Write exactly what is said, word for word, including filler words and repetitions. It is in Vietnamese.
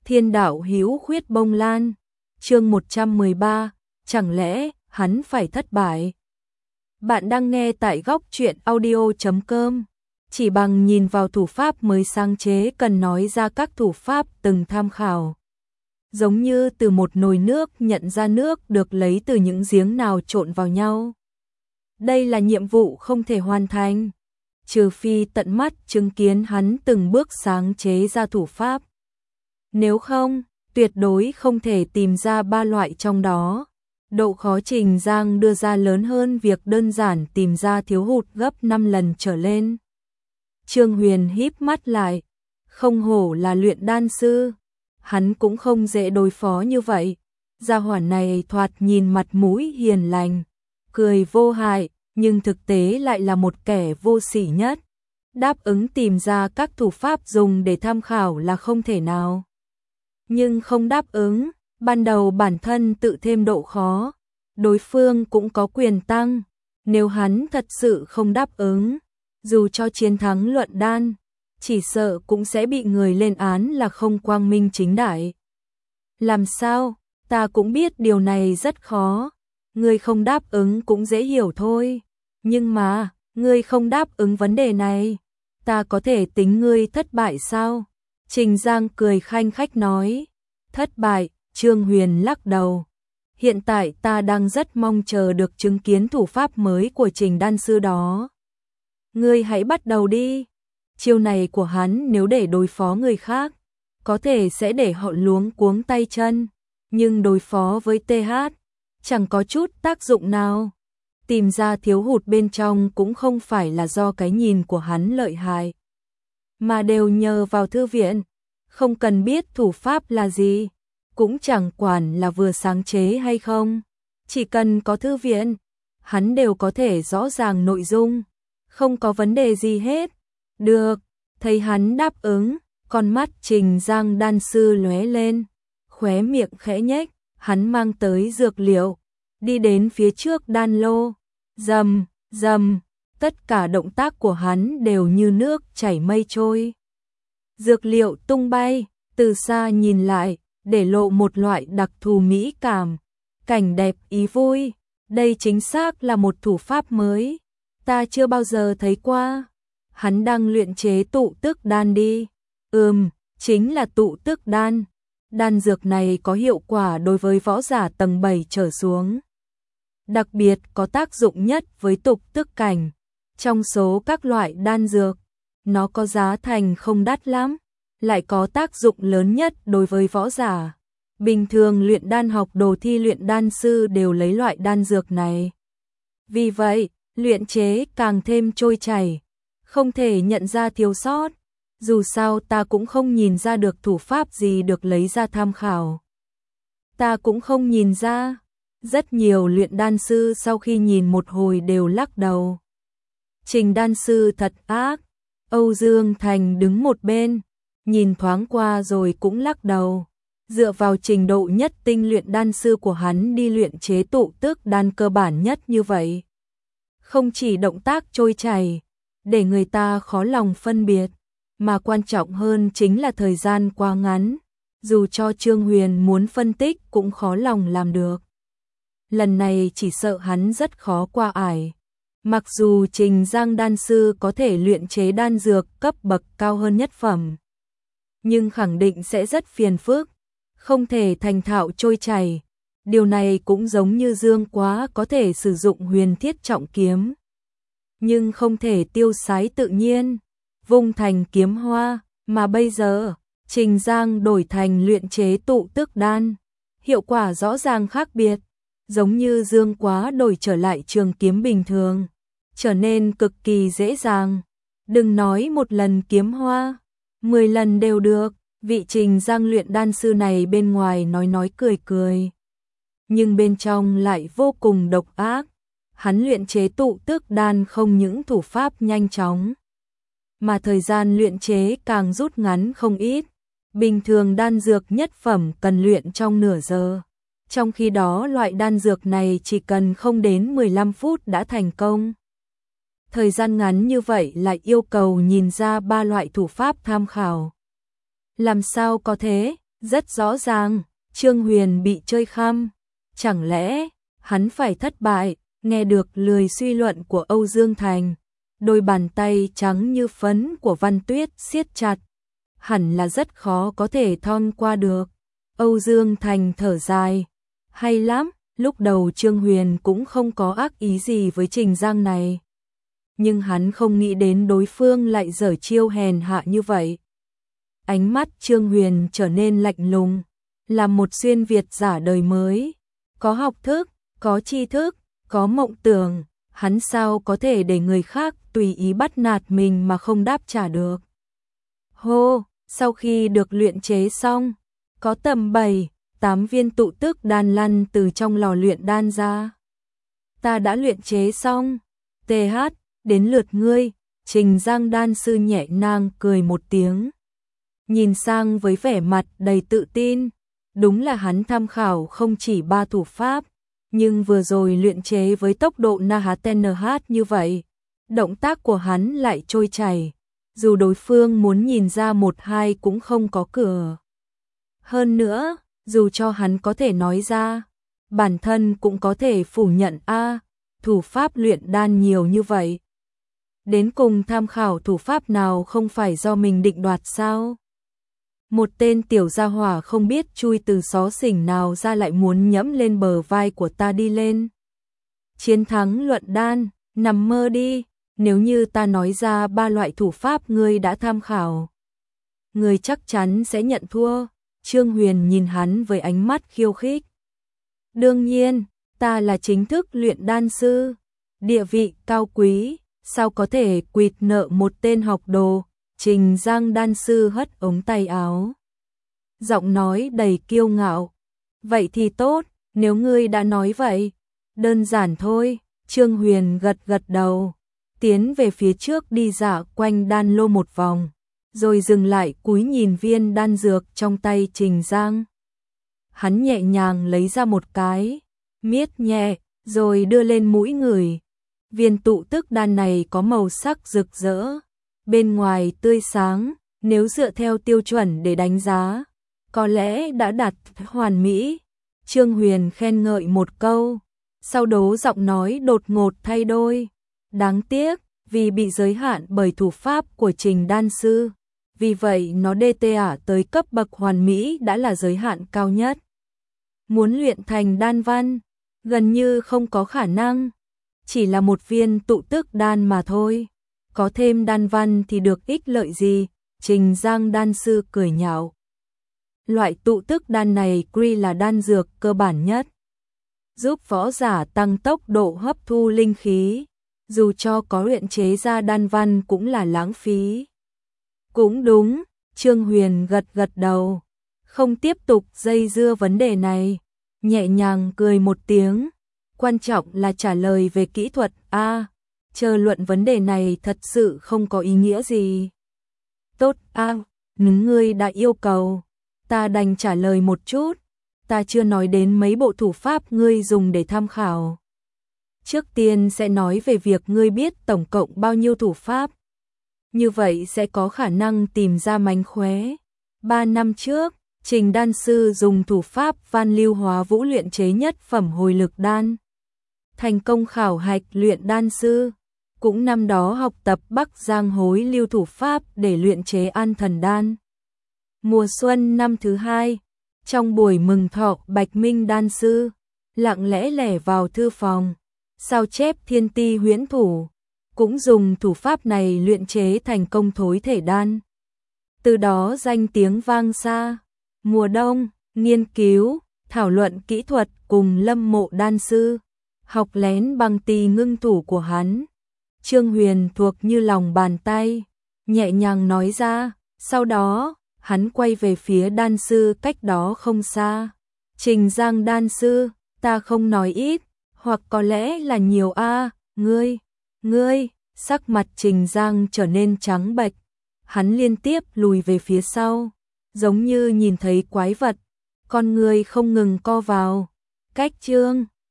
Thiên đạo hữu khuyết bông lan, chương một trăm mười ba, chẳng lẽ hắn phải thất bại? Bạn đang nghe tại góc truyện audio chấm com. Chỉ bằng nhìn vào thủ pháp mới sáng chế cần nói ra các thủ pháp từng tham khảo. Giống như từ một nồi nước nhận ra nước được lấy từ những giếng nào trộn vào nhau. Đây là nhiệm vụ không thể hoàn thành, trừ phi tận mắt chứng kiến hắn từng bước sáng chế ra thủ pháp. Nếu không, tuyệt đối không thể tìm ra ba loại trong đó. Độ khó Trình Giang đưa ra lớn hơn việc đơn giản tìm ra thiếu hụt gấp năm lần trở lên. Trương Huyền híp mắt lại, không hổ là luyện đan sư, hắn cũng không dễ đối phó như vậy. Gia hỏa này thoạt nhìn mặt mũi hiền lành, cười vô hại, nhưng thực tế lại là một kẻ vô sỉ nhất. Đáp ứng tìm ra các thủ pháp dùng để tham khảo là không thể nào. Nhưng không đáp ứng, ban đầu bản thân tự thêm độ khó, đối phương cũng có quyền tăng. Nếu hắn thật sự không đáp ứng, dù cho chiến thắng luận đan, chỉ sợ cũng sẽ bị người lên án là không quang minh chính đại. Làm sao? Ta cũng biết điều này rất khó. Ngươi không đáp ứng cũng dễ hiểu thôi. Nhưng mà, ngươi không đáp ứng vấn đề này, ta có thể tính ngươi thất bại sao? Trình Giang cười khanh khách nói. Thất bại, Trương Huyền lắc đầu. Hiện tại ta đang rất mong chờ được chứng kiến thủ pháp mới của Trình đan sư đó. Ngươi hãy bắt đầu đi. Chiêu này của hắn nếu để đối phó người khác, có thể sẽ để họ luống cuống tay chân. Nhưng đối phó với tê hát, chẳng có chút tác dụng nào. Tìm ra thiếu hụt bên trong cũng không phải là do cái nhìn của hắn lợi hại, mà đều nhờ vào thư viện. Không cần biết thủ pháp là gì, cũng chẳng quản là vừa sáng chế hay không. Chỉ cần có thư viện, hắn đều có thể rõ ràng nội dung, không có vấn đề gì hết. Được, thấy hắn đáp ứng, con mắt Trình Giang đan sư lóe lên, khóe miệng khẽ nhếch, hắn mang tới dược liệu, đi đến phía trước đan lô, rầm, rầm, tất cả động tác của hắn đều như nước chảy mây trôi. Dược liệu tung bay, từ xa nhìn lại, để lộ một loại đặc thù mỹ cảm, cảnh đẹp ý vui. Đây chính xác là một thủ pháp mới, ta chưa bao giờ thấy qua. Hắn đang luyện chế tụ tức đan đi. Ừm, chính là tụ tức đan. Đan dược này có hiệu quả đối với võ giả tầng bảy trở xuống. Đặc biệt có tác dụng nhất với tục tức cảnh. Trong số các loại đan dược, nó có giá thành không đắt lắm, lại có tác dụng lớn nhất đối với võ giả. Bình thường luyện đan học đồ thi luyện đan sư đều lấy loại đan dược này. Vì vậy, luyện chế càng thêm trôi chảy, không thể nhận ra thiếu sót. Dù sao ta cũng không nhìn ra được thủ pháp gì được lấy ra tham khảo. Ta cũng không nhìn ra. Rất nhiều luyện đan sư sau khi nhìn một hồi đều lắc đầu. Trình đan sư thật ác. Âu Dương Thành đứng một bên, nhìn thoáng qua rồi cũng lắc đầu. Dựa vào trình độ nhất tinh luyện đan sư của hắn đi luyện chế tụ tức đan cơ bản nhất như vậy, không chỉ động tác trôi chảy, để người ta khó lòng phân biệt, mà quan trọng hơn chính là thời gian quá ngắn, dù cho Trương Huyền muốn phân tích cũng khó lòng làm được. Lần này chỉ sợ hắn rất khó qua ải. Mặc dù Trình Giang đan sư có thể luyện chế đan dược cấp bậc cao hơn nhất phẩm, nhưng khẳng định sẽ rất phiền phức, không thể thành thạo trôi chảy. Điều này cũng giống như Dương Quá có thể sử dụng huyền thiết trọng kiếm, nhưng không thể tiêu sái tự nhiên, vung thành kiếm hoa. Mà bây giờ, Trình Giang đổi thành luyện chế tụ tức đan, hiệu quả rõ ràng khác biệt. Giống như Dương Quá đổi trở lại trường kiếm bình thường, trở nên cực kỳ dễ dàng. Đừng nói một lần kiếm hoa, mười lần đều được. Vị Trình Giang luyện đan sư này bên ngoài nói nói cười cười, nhưng bên trong lại vô cùng độc ác. Hắn luyện chế tụ tức đan không những thủ pháp nhanh chóng, mà thời gian luyện chế càng rút ngắn không ít. Bình thường đan dược nhất phẩm cần luyện trong nửa giờ, trong khi đó loại đan dược này chỉ cần không đến mười lăm phút đã thành công. Thời gian ngắn như vậy lại yêu cầu nhìn ra ba loại thủ pháp tham khảo. Làm sao có thế? Rất rõ ràng, Trương Huyền bị chơi khăm. Chẳng lẽ hắn phải thất bại? Nghe được lời suy luận của Âu Dương Thành, đôi bàn tay trắng như phấn của Văn Tuyết siết chặt. Hẳn là rất khó có thể thon qua được. Âu Dương Thành thở dài. Hay lắm, lúc đầu Trương Huyền cũng không có ác ý gì với Trình Giang này. Nhưng hắn không nghĩ đến đối phương lại giở chiêu hèn hạ như vậy. Ánh mắt Trương Huyền trở nên lạnh lùng, là một xuyên Việt giả đời mới. Có học thức, có tri thức, có mộng tưởng, hắn sao có thể để người khác tùy ý bắt nạt mình mà không đáp trả được. Hô, sau khi được luyện chế xong, có tầm bảy, tám viên tụ tức đan lăn từ trong lò luyện đan ra. Ta đã luyện chế xong. tê hát, đến lượt ngươi. Trình Giang đan sư nhẹ nhàng cười một tiếng, nhìn sang với vẻ mặt đầy tự tin. Đúng là hắn tham khảo không chỉ ba thủ pháp, nhưng vừa rồi luyện chế với tốc độ en hát en hát như vậy, động tác của hắn lại trôi chảy, dù đối phương muốn nhìn ra một hai cũng không có cửa. Hơn nữa, dù cho hắn có thể nói ra, bản thân cũng có thể phủ nhận a, thủ pháp luyện đan nhiều như vậy. Đến cùng tham khảo thủ pháp nào không phải do mình định đoạt sao? Một tên tiểu gia hỏa không biết chui từ xó xỉnh nào ra lại muốn nhẫm lên bờ vai của ta đi lên. Chiến thắng luận đan, nằm mơ đi, nếu như ta nói ra ba loại thủ pháp ngươi đã tham khảo, ngươi chắc chắn sẽ nhận thua. Trương Huyền nhìn hắn với ánh mắt khiêu khích. Đương nhiên, ta là chính thức luyện đan sư, địa vị cao quý, sao có thể quỵt nợ một tên học đồ. Trình Giang đan sư hất ống tay áo, giọng nói đầy kiêu ngạo. Vậy thì tốt, nếu ngươi đã nói vậy, đơn giản thôi. Trương Huyền gật gật đầu, tiến về phía trước đi dạo quanh đan lô một vòng, rồi dừng lại cúi nhìn viên đan dược trong tay Trình Giang. Hắn nhẹ nhàng lấy ra một cái, miết nhẹ, rồi đưa lên mũi ngửi. Viên tụ tức đan này có màu sắc rực rỡ, bên ngoài tươi sáng, nếu dựa theo tiêu chuẩn để đánh giá, có lẽ đã đạt hoàn mỹ. Trương Huyền khen ngợi một câu, sau đó giọng nói đột ngột thay đổi. Đáng tiếc, vì bị giới hạn bởi thủ pháp của Trình đan sư, vì vậy nó đê tê ả tới cấp bậc hoàn mỹ đã là giới hạn cao nhất. Muốn luyện thành đan văn, gần như không có khả năng, chỉ là một viên tụ tức đan mà thôi. Có thêm đan văn thì được ích lợi gì? Trình Giang đan sư cười nhạo. Loại tụ tức đan này quy là đan dược cơ bản nhất, giúp võ giả tăng tốc độ hấp thu linh khí, dù cho có luyện chế ra đan văn cũng là lãng phí. Cũng đúng, Trương Huyền gật gật đầu, không tiếp tục dây dưa vấn đề này, nhẹ nhàng cười một tiếng. Quan trọng là trả lời về kỹ thuật a. À, chờ luận vấn đề này thật sự không có ý nghĩa gì. Tốt a, à, ngươi đã yêu cầu, ta đành trả lời một chút. Ta chưa nói đến mấy bộ thủ pháp ngươi dùng để tham khảo. Trước tiên sẽ nói về việc ngươi biết tổng cộng bao nhiêu thủ pháp. Như vậy sẽ có khả năng tìm ra mánh khóe. Ba năm trước, Trình đan sư dùng thủ pháp Van Lưu Hóa Vũ luyện chế nhất phẩm hồi lực đan, thành công khảo hạch luyện đan sư. Cũng năm đó học tập Bắc Giang hối lưu thủ pháp để luyện chế An Thần đan. Mùa xuân năm thứ hai, trong buổi mừng thọ Bạch Minh đan sư, lặng lẽ lẻ vào thư phòng, sao chép Thiên Ti huyễn thủ, cũng dùng thủ pháp này luyện chế thành công thối thể đan. Từ đó danh tiếng vang xa. Mùa đông, nghiên cứu, thảo luận kỹ thuật cùng Lâm Mộ đan sư, học lén bằng tỳ ngưng thủ của hắn. Trương Huyền thuộc như lòng bàn tay, nhẹ nhàng nói ra. Sau đó, hắn quay về phía đan sư cách đó không xa. Trình Giang đan sư, ta không nói ít, hoặc có lẽ là nhiều a. À, ngươi, ngươi, sắc mặt Trình Giang trở nên trắng bệch, hắn liên tiếp lùi về phía sau, giống như nhìn thấy quái vật, con người không ngừng co vào. Cách chương